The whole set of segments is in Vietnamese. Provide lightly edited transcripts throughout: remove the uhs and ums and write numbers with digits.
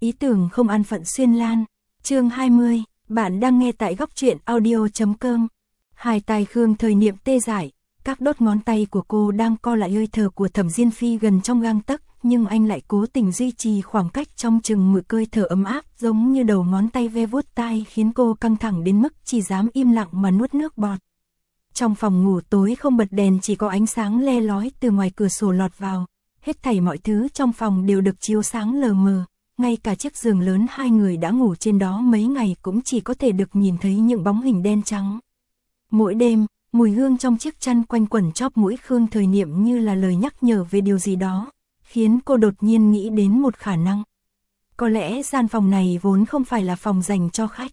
Ý tưởng không an phận xuyên lan. Chương 20, bạn đang nghe tại góc truyện audio.com. Hai tai Khương Thời Niệm tê dại, các đốt ngón tay của cô đang co lại hơi thở của Thẩm Diên Phi gần trong gang tấc, nhưng anh lại cố tình duy trì khoảng cách trong chừng mực hơi thở ấm áp, giống như đầu ngón tay ve vuốt tai, khiến cô căng thẳng đến mức chỉ dám im lặng mà nuốt nước bọt. Trong phòng ngủ tối không bật đèn, chỉ có ánh sáng le lói từ ngoài cửa sổ lọt vào. Hết thảy mọi thứ trong phòng đều được chiếu sáng lờ mờ, ngay cả chiếc giường lớn hai người đã ngủ trên đó mấy ngày cũng chỉ có thể được nhìn thấy những bóng hình đen trắng. Mỗi đêm, mùi hương trong chiếc chăn quanh quẩn chóp mũi Khương Thời Niệm như là lời nhắc nhở về điều gì đó, khiến cô đột nhiên nghĩ đến một khả năng. Có lẽ gian phòng này vốn không phải là phòng dành cho khách.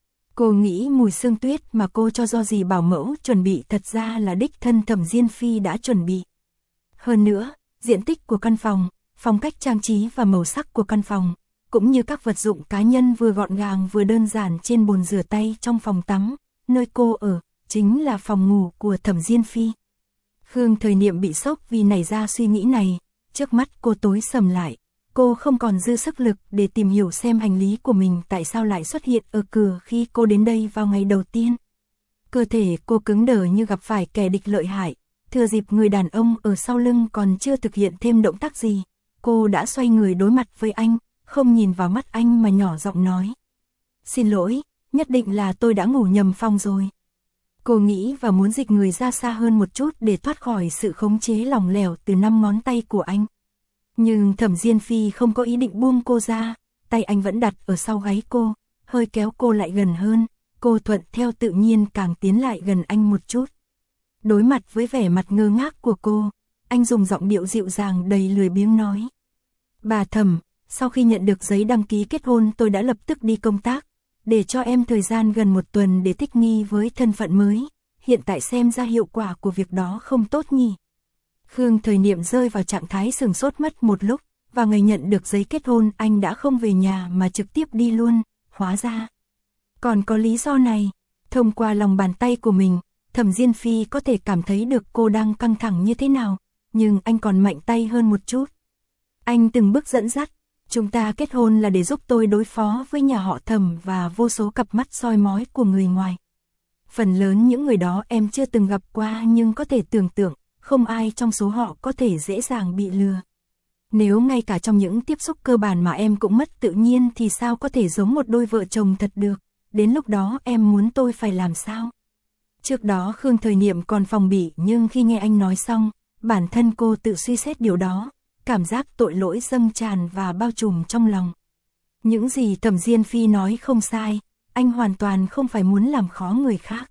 Cô nghĩ mùi sương tuyết mà cô cho do dì bảo mẫu chuẩn bị thật ra là đích thân Thẩm Diên Phi đã chuẩn bị. Hơn nữa, diện tích của căn phòng, phong cách trang trí và màu sắc của căn phòng, cũng như các vật dụng cá nhân vừa gọn gàng vừa đơn giản trên bồn rửa tay trong phòng tắm, nơi cô ở, chính là phòng ngủ của Thẩm Diên Phi. Khương Thời Niệm bị sốc vì nảy ra suy nghĩ này, trước mắt cô tối sầm lại, cô không còn dư sức lực để tìm hiểu xem hành lý của mình tại sao lại xuất hiện ở cửa khi cô đến đây vào ngày đầu tiên. Cơ thể cô cứng đờ như gặp phải kẻ địch lợi hại, thừa dịp người đàn ông ở sau lưng còn chưa thực hiện thêm động tác gì, cô đã xoay người đối mặt với anh, không nhìn vào mắt anh mà nhỏ giọng nói. Xin lỗi, nhất định là tôi đã ngủ nhầm phòng rồi. Cô nghĩ và muốn dịch người ra xa hơn một chút để thoát khỏi sự khống chế lỏng lẻo từ 5 ngón tay của anh. Nhưng Thẩm Diên Phi không có ý định buông cô ra, tay anh vẫn đặt ở sau gáy cô, hơi kéo cô lại gần hơn, cô thuận theo tự nhiên càng tiến lại gần anh một chút. Đối mặt với vẻ mặt ngơ ngác của cô, anh dùng giọng điệu dịu dàng đầy lười biếng nói. Bà Thẩm, sau khi nhận được giấy đăng ký kết hôn tôi đã lập tức đi công tác, để cho em thời gian gần 1 tuần để thích nghi với thân phận mới, hiện tại xem ra hiệu quả của việc đó không tốt nhỉ. Khương Thời Niệm rơi vào trạng thái sửng sốt mất một lúc, và ngày nhận được giấy kết hôn anh đã không về nhà mà trực tiếp đi luôn, hóa ra. Còn có lý do này, thông qua lòng bàn tay của mình, Thẩm Diên Phi có thể cảm thấy được cô đang căng thẳng như thế nào, nhưng anh còn mạnh tay hơn một chút. Anh từng bước dẫn dắt, chúng ta kết hôn là để giúp tôi đối phó với nhà họ Thẩm và vô số cặp mắt soi mói của người ngoài. Phần lớn những người đó em chưa từng gặp qua nhưng có thể tưởng tượng, không ai trong số họ có thể dễ dàng bị lừa. Nếu ngay cả trong những tiếp xúc cơ bản mà em cũng mất tự nhiên thì sao có thể giống một đôi vợ chồng thật được, đến lúc đó em muốn tôi phải làm sao? Trước đó Khương Thời Niệm còn phòng bị, nhưng khi nghe anh nói xong, bản thân cô tự suy xét điều đó, cảm giác tội lỗi dâng tràn và bao trùm trong lòng. Những gì Thẩm Diên Phi nói không sai, anh hoàn toàn không phải muốn làm khó người khác.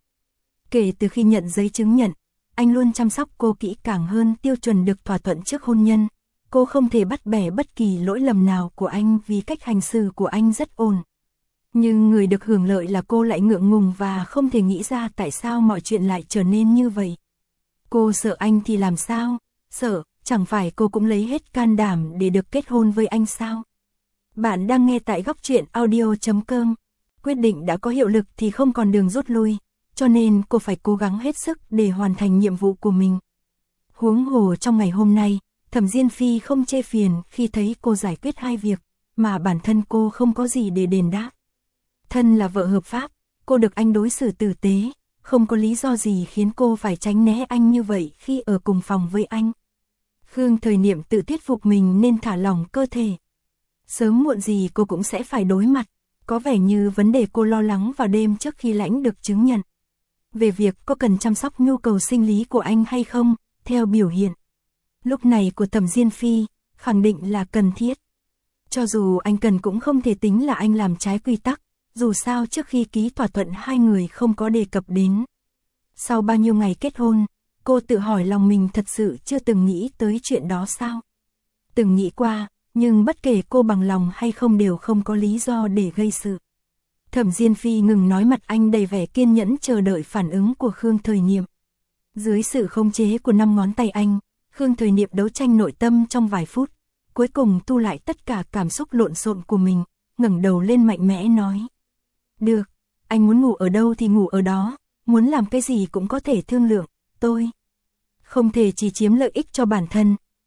Kể từ khi nhận giấy chứng nhận, anh luôn chăm sóc cô kỹ càng hơn tiêu chuẩn được thỏa thuận trước hôn nhân. Cô không thể bắt bẻ bất kỳ lỗi lầm nào của anh vì cách hành xử của anh rất ổn. Nhưng người được hưởng lợi là cô lại ngượng ngùng và không thể nghĩ ra tại sao mọi chuyện lại trở nên như vậy. Cô sợ anh thì làm sao? Sợ, chẳng phải cô cũng lấy hết can đảm để được kết hôn với anh sao? Bạn đang nghe tại góc truyện audio.com. Quyết định đã có hiệu lực thì không còn đường rút lui, cho nên cô phải cố gắng hết sức để hoàn thành nhiệm vụ của mình. Huống hồ trong ngày hôm nay, Thẩm Diên Phi không chê phiền khi thấy cô giải quyết hai việc, mà bản thân cô không có gì để đền đáp. Thân là vợ hợp pháp, cô được anh đối xử tử tế, không có lý do gì khiến cô phải tránh né anh như vậy khi ở cùng phòng với anh. Khương Thời Niệm tự thuyết phục mình nên thả lỏng cơ thể. Sớm muộn gì cô cũng sẽ phải đối mặt, có vẻ như vấn đề cô lo lắng vào đêm trước khi lãnh được chứng nhận. Về việc có cần chăm sóc nhu cầu sinh lý của anh hay không, theo biểu hiện lúc này của Thẩm Diên Phi, khẳng định là cần thiết. Cho dù anh cần cũng không thể tính là anh làm trái quy tắc, dù sao trước khi ký thỏa thuận hai người không có đề cập đến. Sau bao nhiêu ngày kết hôn, cô tự hỏi lòng mình thật sự chưa từng nghĩ tới chuyện đó sao? Từng nghĩ qua, nhưng bất kể cô bằng lòng hay không đều không có lý do để gây sự. Thẩm Diên Phi ngừng nói, mặt anh đầy vẻ kiên nhẫn chờ đợi phản ứng của Khương Thời Niệm. Dưới sự khống chế của 5 ngón tay anh, Khương Thời Niệm đấu tranh nội tâm trong vài phút, cuối cùng thu lại tất cả cảm xúc lộn xộn của mình, ngẩng đầu lên mạnh mẽ nói. Được, anh muốn ngủ ở đâu thì ngủ ở đó, muốn làm cái gì cũng có thể thương lượng, tôi không thể chỉ chiếm lợi ích cho bản thân,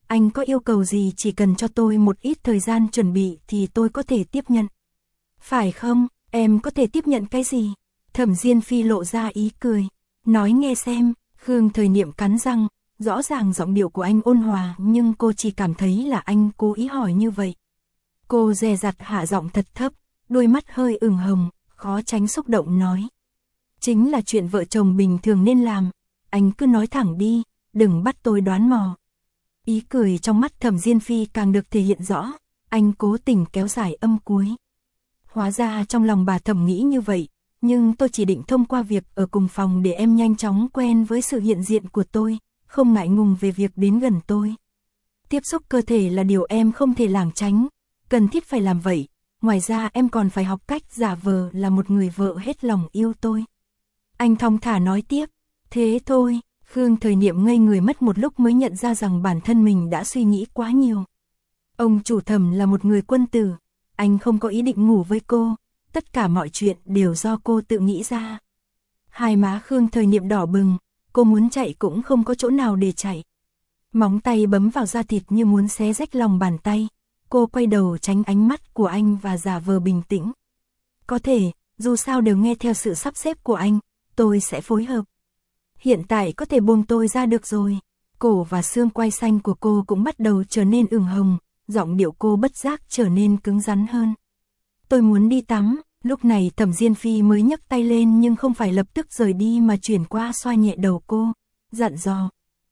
anh có yêu cầu gì chỉ cần cho tôi một ít thời gian chuẩn bị thì tôi có thể tiếp nhận. Phải không, em có thể tiếp nhận cái gì? Thẩm Diên Phi lộ ra ý cười. Nói nghe xem, Khương Thời Niệm cắn răng, rõ ràng giọng điệu của anh ôn hòa nhưng cô chỉ cảm thấy là anh cố ý hỏi như vậy. Cô dè dặt hạ giọng thật thấp, đôi mắt hơi ửng hồng, khó tránh xúc động nói. Chính là chuyện vợ chồng bình thường nên làm, anh cứ nói thẳng đi, đừng bắt tôi đoán mò. Ý cười trong mắt Thẩm Diên Phi càng được thể hiện rõ, anh cố tình kéo dài âm cuối. Hóa ra trong lòng bà Thẩm nghĩ như vậy, nhưng tôi chỉ định thông qua việc ở cùng phòng để em nhanh chóng quen với sự hiện diện của tôi, không ngại ngùng về việc đến gần tôi. Tiếp xúc cơ thể là điều em không thể lảng tránh, cần thiết phải làm vậy, ngoài ra em còn phải học cách giả vờ là một người vợ hết lòng yêu tôi. Anh thong thả nói tiếp, thế thôi. Khương Thời Niệm ngây người mất một lúc mới nhận ra rằng bản thân mình đã suy nghĩ quá nhiều. Ông chủ Thẩm là một người quân tử, anh không có ý định ngủ với cô, tất cả mọi chuyện đều do cô tự nghĩ ra. Hai má Khương Thời Niệm đỏ bừng, cô muốn chạy cũng không có chỗ nào để chạy. Móng tay bấm vào da thịt như muốn xé rách lòng bàn tay, cô quay đầu tránh ánh mắt của anh và giả vờ bình tĩnh. Có thể, dù sao đều nghe theo sự sắp xếp của anh, tôi sẽ phối hợp. Hiện tại có thể buông tôi ra được rồi. Cổ và xương quai xanh của cô cũng bắt đầu trở nên ửng hồng, giọng điệu cô bất giác trở nên cứng rắn hơn. Tôi muốn đi tắm. Lúc này Thẩm Diên Phi mới nhấc tay lên nhưng không phải lập tức rời đi mà chuyển qua xoa nhẹ đầu cô, dặn dò.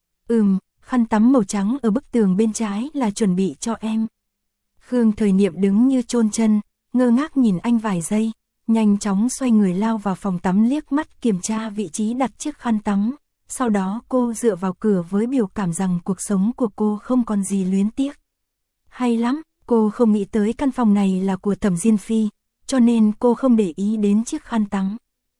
Khăn tắm màu trắng ở bức tường bên trái là chuẩn bị cho em. Khương Thời Niệm đứng như chôn chân, ngơ ngác nhìn anh vài giây, nhanh chóng xoay người lao vào phòng tắm liếc mắt kiểm tra vị trí đặt chiếc khăn tắm. Sau đó cô dựa vào cửa với biểu cảm rằng cuộc sống của cô không còn gì luyến tiếc. Hay lắm, cô không nghĩ tới căn phòng này là của Thẩm Diên Phi, cho nên cô không để ý đến chiếc khăn tắm.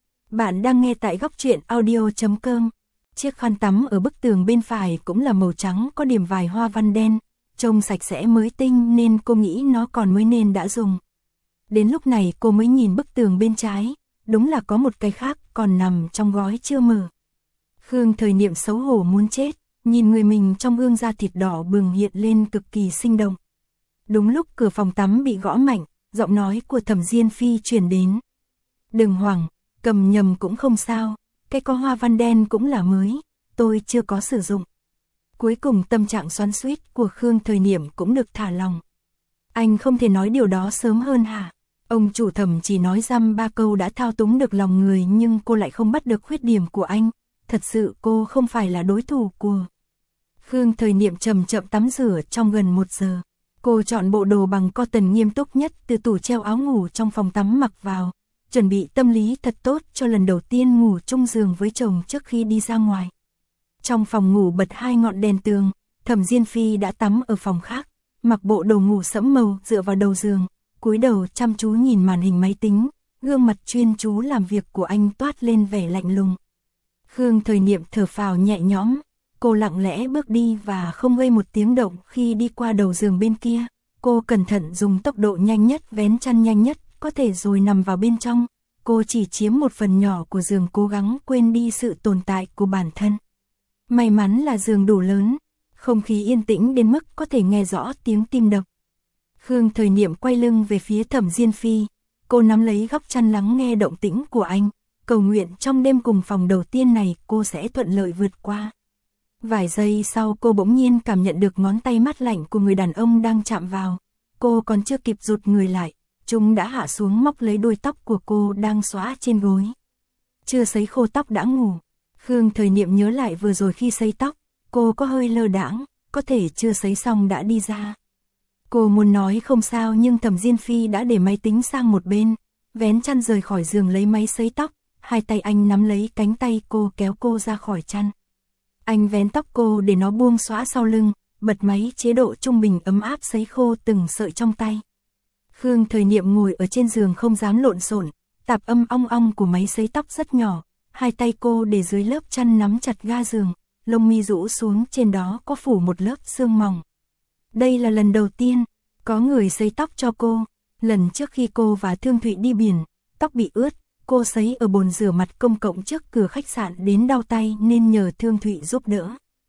Bạn đang nghe tại góc truyện audio.com. Chiếc khăn tắm ở bức tường bên phải cũng là màu trắng có điểm vài hoa văn đen, trông sạch sẽ mới tinh nên cô nghĩ nó còn mới nên đã dùng. Đến lúc này cô mới nhìn bức tường bên trái, đúng là có một cái khác còn nằm trong gói chưa mở. Khương Thời Niệm xấu hổ muốn chết, nhìn người mình trong gương da thịt đỏ bừng hiện lên cực kỳ sinh động. Đúng lúc cửa phòng tắm bị gõ mạnh, giọng nói của Thẩm Diên Phi truyền đến. Đừng hoảng, cầm nhầm cũng không sao, cái có hoa văn đen cũng là mới, tôi chưa có sử dụng. Cuối cùng tâm trạng xoắn xuýt của Khương Thời Niệm cũng được thả lòng. Anh không thể nói điều đó sớm hơn hả? Ông chủ Thẩm chỉ nói dăm ba câu đã thao túng được lòng người nhưng cô lại không bắt được khuyết điểm của anh. Thật sự cô không phải là đối thủ của. Khương Thời Niệm chậm chậm tắm rửa trong gần 1 giờ. Cô chọn bộ đồ bằng cotton nghiêm túc nhất từ tủ treo áo ngủ trong phòng tắm mặc vào. Chuẩn bị tâm lý thật tốt cho lần đầu tiên ngủ chung giường với chồng trước khi đi ra ngoài. Trong phòng ngủ bật 2 ngọn đèn tường, Thẩm Diên Phi đã tắm ở phòng khác, mặc bộ đồ ngủ sẫm màu dựa vào đầu giường, cúi đầu chăm chú nhìn màn hình máy tính, gương mặt chuyên chú làm việc của anh toát lên vẻ lạnh lùng. Khương Thời Niệm thở phào nhẹ nhõm, cô lặng lẽ bước đi và không gây một tiếng động khi đi qua đầu giường bên kia. Cô cẩn thận dùng tốc độ nhanh nhất vén chăn nhanh nhất có thể rồi nằm vào bên trong. Cô chỉ chiếm một phần nhỏ của giường, cố gắng quên đi sự tồn tại của bản thân. May mắn là giường đủ lớn, không khí yên tĩnh đến mức có thể nghe rõ tiếng tim đập. Khương Thời Niệm quay lưng về phía Thẩm Diên Phi, cô nắm lấy góc chăn lắng nghe động tĩnh của anh, cầu nguyện trong đêm cùng phòng đầu tiên này cô sẽ thuận lợi vượt qua. Vài giây sau cô bỗng nhiên cảm nhận được ngón tay mát lạnh của người đàn ông đang chạm vào. Cô còn chưa kịp rụt người lại, chúng đã hạ xuống móc lấy đuôi tóc của cô đang xõa trên gối. Chưa sấy khô tóc đã ngủ. Khương Thời Niệm nhớ lại vừa rồi khi sấy tóc, cô có hơi lơ đãng, có thể chưa sấy xong đã đi ra. Cô muốn nói không sao nhưng Thẩm Diên Phi đã để máy tính sang một bên, vén chăn rời khỏi giường lấy máy sấy tóc, hai tay anh nắm lấy cánh tay cô kéo cô ra khỏi chăn. Anh vén tóc cô để nó buông xõa sau lưng, bật máy chế độ trung bình ấm áp sấy khô từng sợi trong tay. Khương Thời Niệm ngồi ở trên giường không dám lộn xộn, tạp âm ong ong của máy sấy tóc rất nhỏ, hai tay cô để dưới lớp chăn nắm chặt ga giường, lông mi rũ xuống trên đó có phủ một lớp sương mỏng. Đây là lần đầu tiên có người sấy tóc cho cô, lần trước khi cô và Thương Thụy đi biển, tóc bị ướt, cô sấy ở bồn rửa mặt công cộng trước cửa khách sạn đến đau tay nên nhờ Thương Thụy giúp đỡ.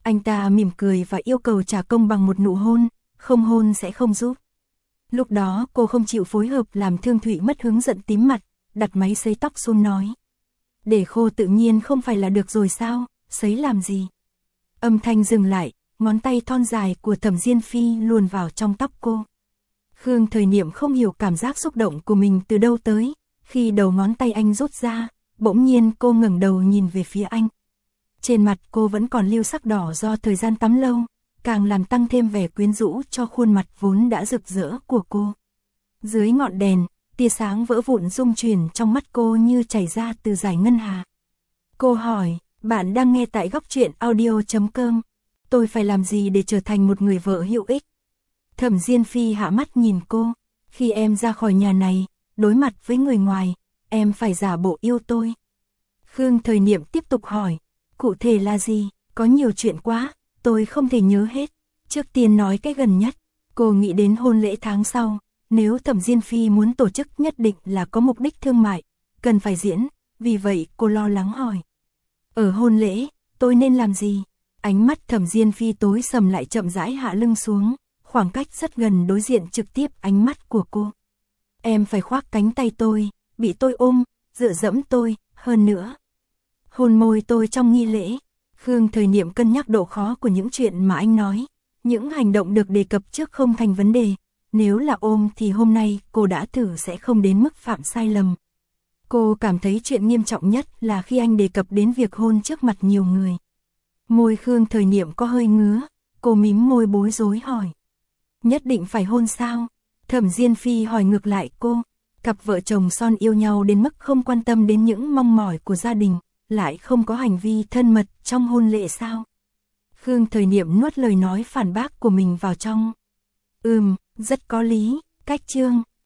Anh ta mỉm cười và yêu cầu trả công bằng một nụ hôn, không hôn sẽ không giúp. Lúc đó cô không chịu phối hợp làm Thương Thụy mất hứng giận tím mặt, đặt máy sấy tóc xuống nói. Để khô tự nhiên không phải là được rồi sao, sấy làm gì? Âm thanh dừng lại, ngón tay thon dài của Thẩm Diên Phi luồn vào trong tóc cô. Khương Thời Niệm không hiểu cảm giác xúc động của mình từ đâu tới, khi đầu ngón tay anh rút ra, bỗng nhiên cô ngẩng đầu nhìn về phía anh. Trên mặt cô vẫn còn lưu sắc đỏ do thời gian tắm lâu, càng làm tăng thêm vẻ quyến rũ cho khuôn mặt vốn đã rực rỡ của cô. Dưới ngọn đèn, tia sáng vỡ vụn rung chuyển trong mắt cô như chảy ra từ dải ngân hà. Cô hỏi, bạn đang nghe tại Góc Truyện Audio.com. Tôi phải làm gì để trở thành một người vợ hữu ích? Thẩm Diên Phi hạ mắt nhìn cô. Khi em ra khỏi nhà này, đối mặt với người ngoài, em phải giả bộ yêu tôi. Khương Thời Niệm tiếp tục hỏi, cụ thể là gì? Có nhiều chuyện quá, tôi không thể nhớ hết. Trước tiên nói cái gần nhất, cô nghĩ đến hôn lễ tháng sau. Nếu Thẩm Diên Phi muốn tổ chức nhất định là có mục đích thương mại, cần phải diễn, vì vậy cô lo lắng hỏi. Ở hôn lễ, tôi nên làm gì? Ánh mắt Thẩm Diên Phi tối sầm lại chậm rãi hạ lưng xuống, khoảng cách rất gần đối diện trực tiếp ánh mắt của cô. Em phải khoác cánh tay tôi, bị tôi ôm, dựa dẫm tôi, hơn nữa. Hôn môi tôi trong nghi lễ. Khương Thời Niệm cân nhắc độ khó của những chuyện mà anh nói. Những hành động được đề cập trước không thành vấn đề. Nếu là ôm thì hôm nay cô đã thử sẽ không đến mức phạm sai lầm. Cô cảm thấy chuyện nghiêm trọng nhất là khi anh đề cập đến việc hôn trước mặt nhiều người. Môi Khương Thời Niệm có hơi ngứa, cô mím môi bối rối hỏi. Nhất định phải hôn sao? Thẩm Diên Phi hỏi ngược lại cô. Cặp vợ chồng son yêu nhau đến mức không quan tâm đến những mong mỏi của gia đình, lại không có hành vi thân mật trong hôn lễ sao? Khương Thời Niệm nuốt lời nói phản bác của mình vào trong. Rất có lý, cách chương.